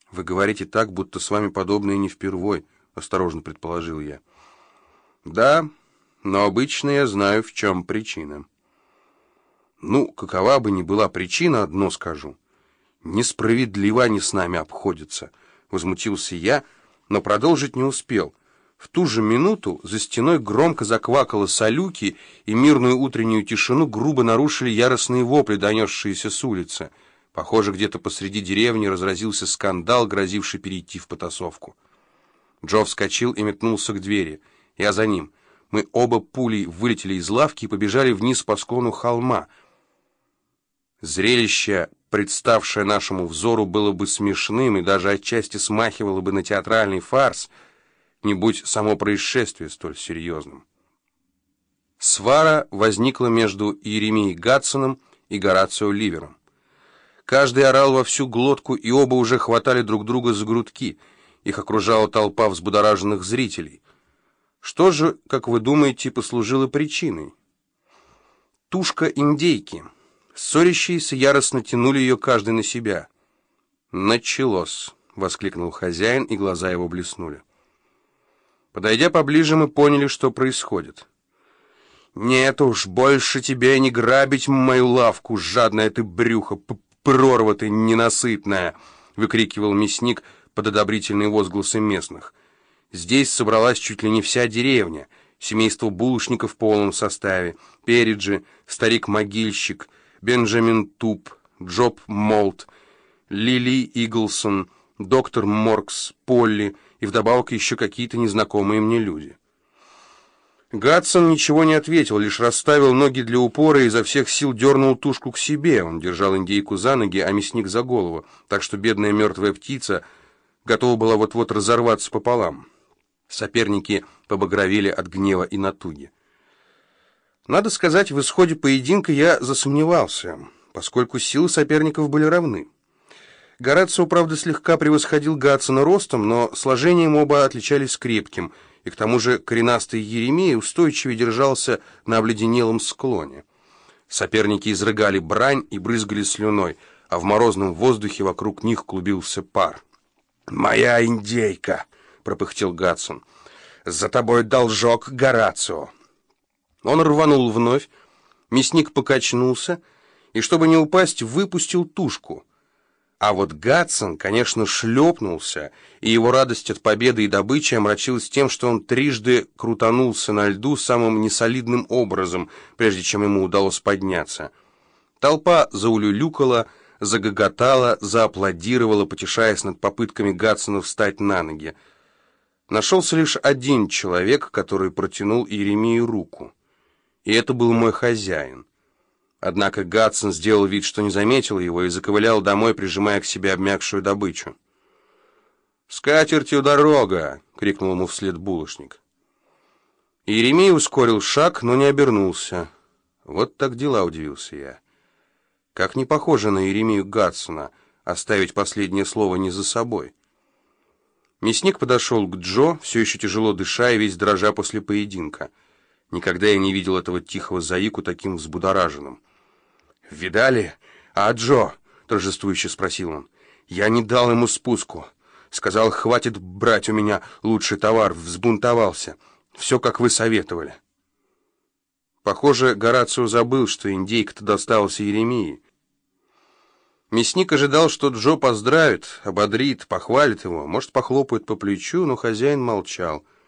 «Вы говорите так, будто с вами подобное не впервой», — осторожно предположил я. «Да, но обычно я знаю, в чем причина». «Ну, какова бы ни была причина, одно скажу. Несправедливо они с нами обходятся», — возмутился я, но продолжить не успел. В ту же минуту за стеной громко заквакало салюки, и мирную утреннюю тишину грубо нарушили яростные вопли, донесшиеся с улицы. Похоже, где-то посреди деревни разразился скандал, грозивший перейти в потасовку. Джо вскочил и метнулся к двери. Я за ним. Мы оба пулей вылетели из лавки и побежали вниз по склону холма. Зрелище, представшее нашему взору, было бы смешным и даже отчасти смахивало бы на театральный фарс, не будь само происшествие столь серьезным. Свара возникла между Иеремией Гадсоном и Горацио Ливером. Каждый орал во всю глотку, и оба уже хватали друг друга за грудки. Их окружала толпа взбудораженных зрителей. Что же, как вы думаете, послужило причиной? Тушка индейки. Ссорящиеся яростно тянули ее каждый на себя. «Началось!» — воскликнул хозяин, и глаза его блеснули. Подойдя поближе, мы поняли, что происходит. «Нет уж, больше тебе не грабить мою лавку, жадное ты брюхо, прорва ты ненасытная!» — выкрикивал мясник под одобрительные возгласы местных. Здесь собралась чуть ли не вся деревня, семейство булочников в полном составе, Периджи, старик-могильщик, Бенджамин Туп, Джоб Молт, Лили Иглсон, доктор Моркс, Полли и вдобавок еще какие-то незнакомые мне люди. Гадсон ничего не ответил, лишь расставил ноги для упора и изо всех сил дернул тушку к себе. Он держал индейку за ноги, а мясник за голову, так что бедная мертвая птица готова была вот-вот разорваться пополам. Соперники побагровели от гнева и натуги. Надо сказать, в исходе поединка я засомневался, поскольку силы соперников были равны. Горацио, правда, слегка превосходил Гадсона ростом, но сложением оба отличались крепким, и к тому же коренастый Иеремия устойчиво держался на обледенелом склоне. Соперники изрыгали брань и брызгали слюной, а в морозном воздухе вокруг них клубился пар. «Моя индейка!» — пропыхтел Гадсон. «За тобой должок, Горацио!» Он рванул вновь, мясник покачнулся и, чтобы не упасть, выпустил тушку. А вот Гадсон, конечно, шлепнулся, и его радость от победы и добычи омрачилась тем, что он трижды крутанулся на льду самым несолидным образом, прежде чем ему удалось подняться. Толпа заулюлюкала, загоготала, зааплодировала, потешаясь над попытками Гадсона встать на ноги. Нашелся лишь один человек, который протянул Иеремии руку. И это был мой хозяин. Однако Гадсон сделал вид, что не заметил его, и заковылял домой, прижимая к себе обмякшую добычу. «С катертью дорога!» — крикнул ему вслед булочник. Иеремия ускорил шаг, но не обернулся. Вот так дела, удивился я. Как не похоже на Иеремию Гадсона оставить последнее слово не за собой. Мясник подошел к Джо, все еще тяжело дыша и весь дрожа после поединка. Никогда я не видел этого тихого заику таким взбудораженным. «Видали? А Джо?» — торжествующе спросил он. «Я не дал ему спуску. Сказал, хватит брать у меня лучший товар, взбунтовался. Все, как вы советовали». Похоже, Горацио забыл, что индейка-то досталась Иеремии. Мясник ожидал, что Джо поздравит, ободрит, похвалит его, может, похлопает по плечу, но хозяин молчал.